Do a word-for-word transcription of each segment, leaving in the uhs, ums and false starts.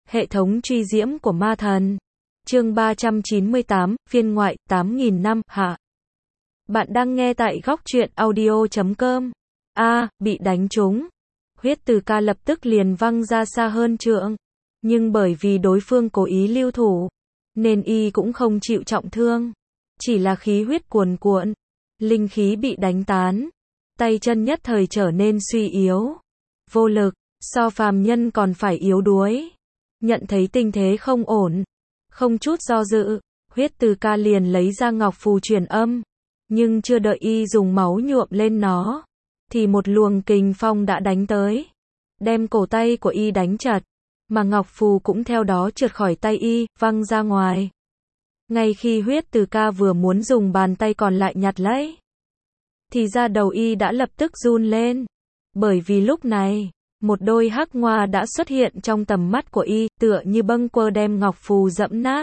Hệ thống truy diễm của ma thần. Chương ba trăm chín mươi tám, phiên ngoại, tám nghìn năm, hạ. Bạn đang nghe tại góc truyện audio chấm com. A, bị đánh trúng. Huyết từ ca lập tức liền văng ra xa hơn trượng. Nhưng bởi vì đối phương cố ý lưu thủ, nên y cũng không chịu trọng thương. Chỉ là khí huyết cuồn cuộn, linh khí bị đánh tán. Tay chân nhất thời trở nên suy yếu, vô lực, so phàm nhân còn phải yếu đuối. Nhận thấy tình thế không ổn, không chút do dự, huyết từ ca liền lấy ra ngọc phù truyền âm. Nhưng chưa đợi y dùng máu nhuộm lên nó, thì một luồng kình phong đã đánh tới, đem cổ tay của y đánh chặt, mà ngọc phù cũng theo đó trượt khỏi tay y, văng ra ngoài. Ngay khi huyết từ ca vừa muốn dùng bàn tay còn lại nhặt lấy, thì da đầu y đã lập tức run lên. Bởi vì lúc này, một đôi hắc ngoa đã xuất hiện trong tầm mắt của y, tựa như bâng quơ đem ngọc phù dẫm nát.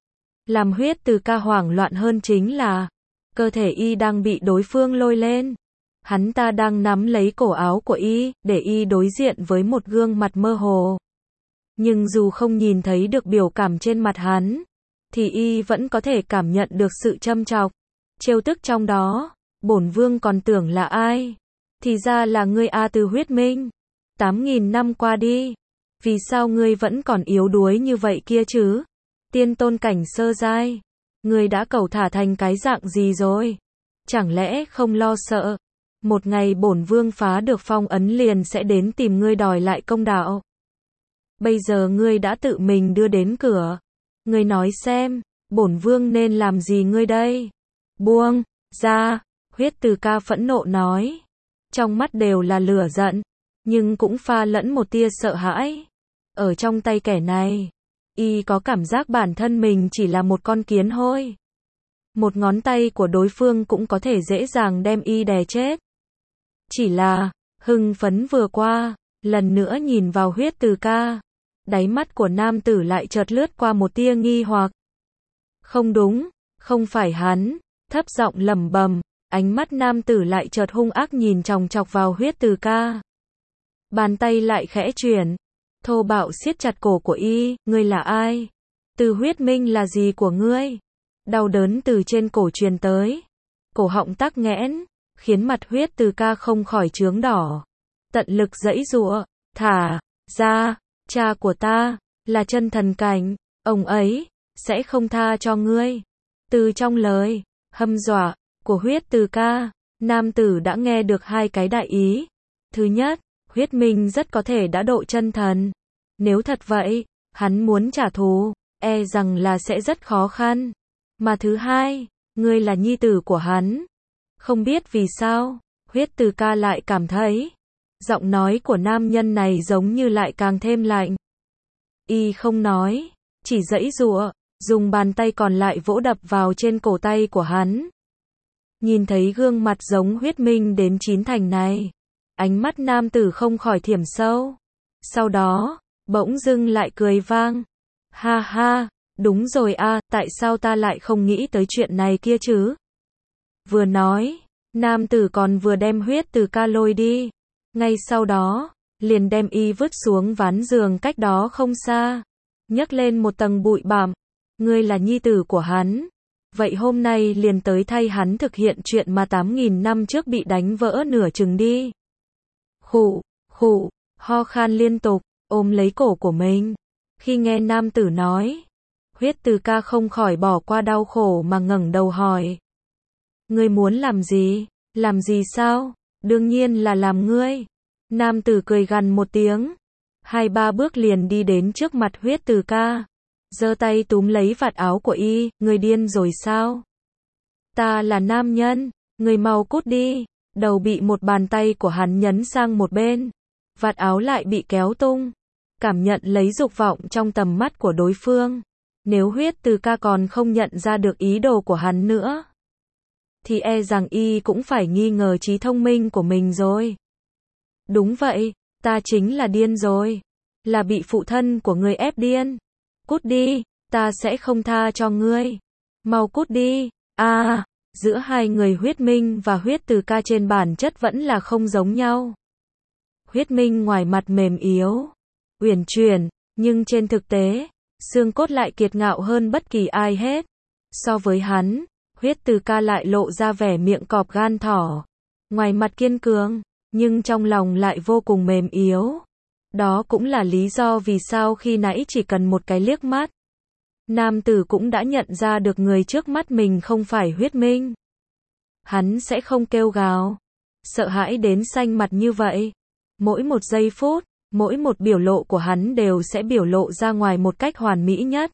Làm huyết từ ca hoảng loạn hơn chính là, cơ thể y đang bị đối phương lôi lên. Hắn ta đang nắm lấy cổ áo của y, để y đối diện với một gương mặt mơ hồ. Nhưng dù không nhìn thấy được biểu cảm trên mặt hắn, thì y vẫn có thể cảm nhận được sự châm chọc, trêu tức trong đó. Bổn vương còn tưởng là ai? Thì ra là ngươi A Từ Huyết Minh. Tám nghìn năm qua đi, vì sao ngươi vẫn còn yếu đuối như vậy kia chứ? Tiên tôn cảnh sơ giai, ngươi đã cẩu thả thành cái dạng gì rồi? Chẳng lẽ không lo sợ, một ngày bổn vương phá được phong ấn liền sẽ đến tìm ngươi đòi lại công đạo? Bây giờ ngươi đã tự mình đưa đến cửa, ngươi nói xem, bổn vương nên làm gì ngươi đây? Buông ra, huyết từ ca phẫn nộ nói, trong mắt đều là lửa giận, nhưng cũng pha lẫn một tia sợ hãi. Ở trong tay kẻ này, y có cảm giác bản thân mình chỉ là một con kiến hôi. Một ngón tay của đối phương cũng có thể dễ dàng đem y đè chết. Chỉ là, hưng phấn vừa qua, lần nữa nhìn vào huyết từ ca, đáy mắt của nam tử lại chợt lướt qua một tia nghi hoặc. Không đúng, không phải hắn, thấp giọng lẩm bẩm, ánh mắt nam tử lại chợt hung ác nhìn chòng chọc vào huyết từ ca. Bàn tay lại khẽ chuyển, thô bạo siết chặt cổ của y, ngươi là ai? Từ Huyết Minh là gì của ngươi? Đau đớn từ trên cổ truyền tới, cổ họng tắc nghẽn, khiến mặt huyết từ ca không khỏi chướng đỏ. Tận lực giãy giụa, thả ra, cha của ta, là chân thần cảnh, ông ấy, sẽ không tha cho ngươi. Từ trong lời, hăm dọa, của huyết từ ca, nam tử đã nghe được hai cái đại ý. Thứ nhất, Huyết Minh rất có thể đã độ chân thần. Nếu thật vậy, hắn muốn trả thù, e rằng là sẽ rất khó khăn. Mà thứ hai, ngươi là nhi tử của hắn. Không biết vì sao, huyết từ ca lại cảm thấy, giọng nói của nam nhân này giống như lại càng thêm lạnh. Y không nói, chỉ giãy giụa, dùng bàn tay còn lại vỗ đập vào trên cổ tay của hắn. Nhìn thấy gương mặt giống Huyết Minh đến chín thành này, ánh mắt nam tử không khỏi thiểm sâu. Sau đó, bỗng dưng lại cười vang. Ha ha, đúng rồi a, tại sao ta lại không nghĩ tới chuyện này kia chứ? Vừa nói, nam tử còn vừa đem huyết từ ca lôi đi. Ngay sau đó, liền đem y vứt xuống ván giường cách đó không xa, nhấc lên một tầng bụi bặm. Ngươi là nhi tử của hắn, vậy hôm nay liền tới thay hắn thực hiện chuyện mà tám nghìn năm trước bị đánh vỡ nửa chừng đi. Khụ, khụ, ho khan liên tục, ôm lấy cổ của mình. Khi nghe nam tử nói, huyết từ ca không khỏi bỏ qua đau khổ mà ngẩng đầu hỏi. Ngươi muốn làm gì? Làm gì sao? Đương nhiên là làm ngươi. Nam tử cười gằn một tiếng, hai ba bước liền đi đến trước mặt huyết từ ca, giơ tay túm lấy vạt áo của y. Ngươi điên rồi sao? Ta là nam nhân, ngươi mau cút đi. Đầu bị một bàn tay của hắn nhấn sang một bên, vạt áo lại bị kéo tung. Cảm nhận lấy dục vọng trong tầm mắt của đối phương, nếu huyết từ ca còn không nhận ra được ý đồ của hắn nữa, thì e rằng y cũng phải nghi ngờ trí thông minh của mình rồi. Đúng vậy, ta chính là điên rồi, là bị phụ thân của ngươi ép điên. Cút đi, ta sẽ không tha cho ngươi. Mau cút đi. A, à, giữa hai người Huyết Minh và huyết từ ca trên bản chất vẫn là không giống nhau. Huyết Minh ngoài mặt mềm yếu, uyển chuyển, Nhưng trên thực tế, xương cốt lại kiệt ngạo hơn bất kỳ ai hết. So với hắn, huyết từ ca lại lộ ra vẻ miệng cọp gan thỏ. Ngoài mặt kiên cường, nhưng trong lòng lại vô cùng mềm yếu. Đó cũng là lý do vì sao khi nãy chỉ cần một cái liếc mắt, nam tử cũng đã nhận ra được người trước mắt mình không phải Huyết Minh. Hắn sẽ không kêu gào, sợ hãi đến xanh mặt như vậy. Mỗi một giây phút, mỗi một biểu lộ của hắn đều sẽ biểu lộ ra ngoài một cách hoàn mỹ nhất.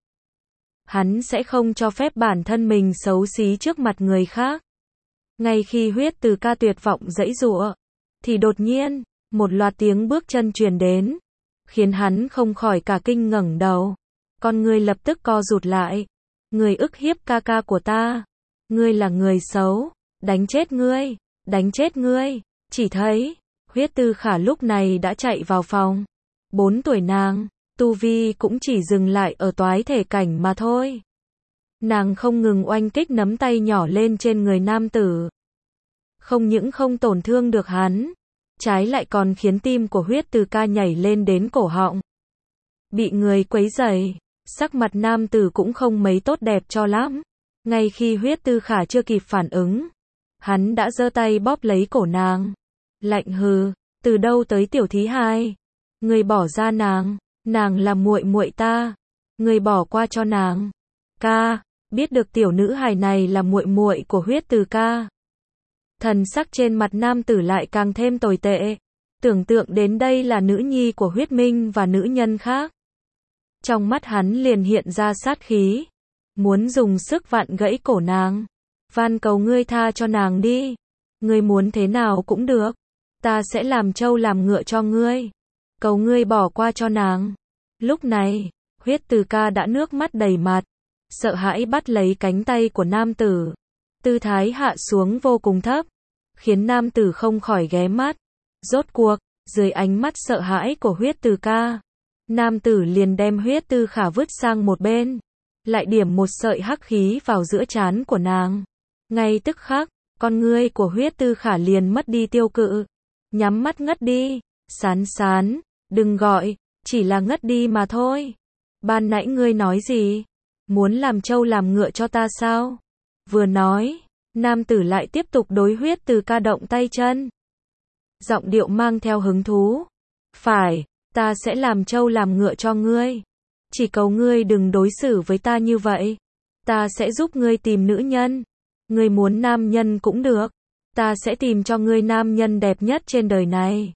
Hắn sẽ không cho phép bản thân mình xấu xí trước mặt người khác. Ngay khi huyết từ ca tuyệt vọng giãy giụa, thì đột nhiên, một loạt tiếng bước chân truyền đến, khiến hắn không khỏi cả kinh ngẩng đầu. Con ngươi lập tức co rụt lại. Người ức hiếp ca ca của ta. Ngươi là người xấu. Đánh chết ngươi. Đánh chết ngươi. Chỉ thấy, huyết tư khả lúc này đã chạy vào phòng. Bốn tuổi nàng, tu vi cũng chỉ dừng lại ở toái thể cảnh mà thôi. Nàng không ngừng oanh kích nắm tay nhỏ lên trên người nam tử. Không những không tổn thương được hắn, trái lại còn khiến tim của huyết từ ca nhảy lên đến cổ họng. Bị người quấy rầy, sắc mặt nam tử cũng không mấy tốt đẹp cho lắm. Ngay khi huyết tư khả chưa kịp phản ứng, hắn đã giơ tay bóp lấy cổ nàng. Lạnh hừ, từ đâu tới tiểu thí hài? Người bỏ ra nàng, nàng là muội muội ta, người bỏ qua cho nàng. Ca, biết được tiểu nữ hài này là muội muội của huyết từ ca. Thần sắc trên mặt nam tử lại càng thêm tồi tệ. Tưởng tượng đến đây là nữ nhi của Huyết Minh và nữ nhân khác. Trong mắt hắn liền hiện ra sát khí. Muốn dùng sức vặn gãy cổ nàng. Van cầu ngươi tha cho nàng đi. Ngươi muốn thế nào cũng được. Ta sẽ làm trâu làm ngựa cho ngươi. Cầu ngươi bỏ qua cho nàng. Lúc này, huyết từ ca đã nước mắt đầy mặt. Sợ hãi bắt lấy cánh tay của nam tử. Tư thái hạ xuống vô cùng thấp, khiến nam tử không khỏi ghé mắt. Rốt cuộc, dưới ánh mắt sợ hãi của huyết từ ca, nam tử liền đem huyết tư khả vứt sang một bên, lại điểm một sợi hắc khí vào giữa trán của nàng. Ngay tức khắc, con ngươi của huyết tư khả liền mất đi tiêu cự, nhắm mắt ngất đi. Sán sán, đừng gọi, chỉ là ngất đi mà thôi. Ban nãy ngươi nói gì? Muốn làm trâu làm ngựa cho ta sao? Vừa nói, nam tử lại tiếp tục đối huyết từ ca động tay chân. Giọng điệu mang theo hứng thú. Phải, ta sẽ làm trâu làm ngựa cho ngươi. Chỉ cầu ngươi đừng đối xử với ta như vậy. Ta sẽ giúp ngươi tìm nữ nhân. Ngươi muốn nam nhân cũng được. Ta sẽ tìm cho ngươi nam nhân đẹp nhất trên đời này.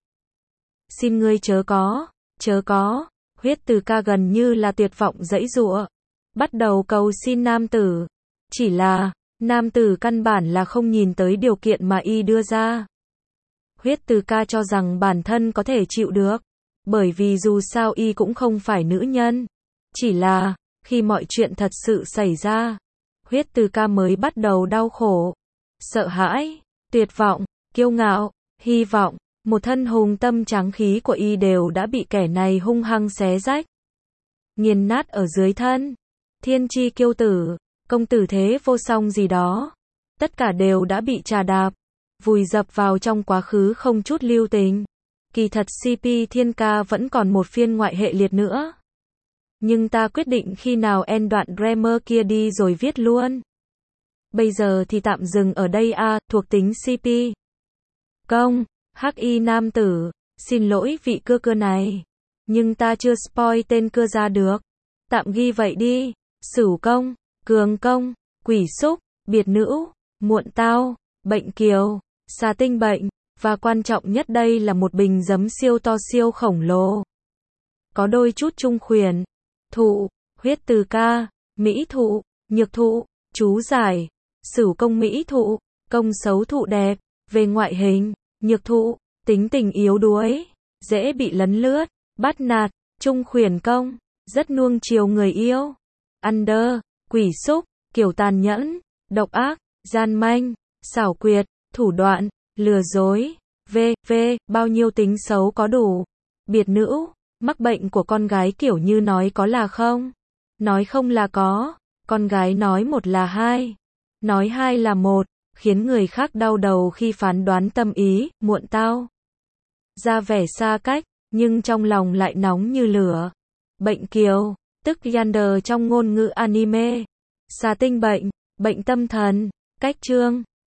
Xin ngươi chớ có, chớ có. Huyết từ ca gần như là tuyệt vọng giãy giụa, bắt đầu cầu xin nam tử. Chỉ là, nam tử căn bản là không nhìn tới điều kiện mà y đưa ra. Huyết từ ca cho rằng bản thân có thể chịu được, bởi vì dù sao y cũng không phải nữ nhân. Chỉ là, khi mọi chuyện thật sự xảy ra, huyết từ ca mới bắt đầu đau khổ, sợ hãi, tuyệt vọng, kiêu ngạo, hy vọng, một thân hùng tâm tráng khí của y đều đã bị kẻ này hung hăng xé rách, nghiền nát ở dưới thân. Thiên chi kiêu tử, công tử thế vô song gì đó, tất cả đều đã bị trà đạp, vùi dập vào trong quá khứ không chút lưu tình. Kỳ thật xê pê Thiên Ca vẫn còn một phiên ngoại hệ liệt nữa. Nhưng ta quyết định khi nào end đoạn grammar kia đi rồi viết luôn. Bây giờ thì tạm dừng ở đây a, à, thuộc tính xê pê. Công, hắc y nam tử, xin lỗi vị cưa cưa này. Nhưng ta chưa spoil tên cưa ra được. Tạm ghi vậy đi. Sửu công, cường công, quỷ xúc, biệt nữ, muộn tao, bệnh kiều, xà tinh bệnh, và quan trọng nhất đây là một bình giấm siêu to siêu khổng lồ. Có đôi chút trung khuyển, thụ, huyết từ ca, mỹ thụ, nhược thụ, chú giải, sửu công mỹ thụ, công xấu thụ đẹp, về ngoại hình, nhược thụ, tính tình yếu đuối, dễ bị lấn lướt, bắt nạt, trung khuyển công, rất nuông chiều người yêu. Under, quỷ xúc, kiểu tàn nhẫn, độc ác, gian manh, xảo quyệt, thủ đoạn, lừa dối, v, v, bao nhiêu tính xấu có đủ. Biệt nữ, mắc bệnh của con gái kiểu như nói có là không, nói không là có, con gái nói một là hai, nói hai là một, khiến người khác đau đầu khi phán đoán tâm ý. Muộn tao, ra vẻ xa cách, nhưng trong lòng lại nóng như lửa. Bệnh kiều, tức yandere trong ngôn ngữ anime. Xà tinh bệnh, bệnh tâm thần. Cách chương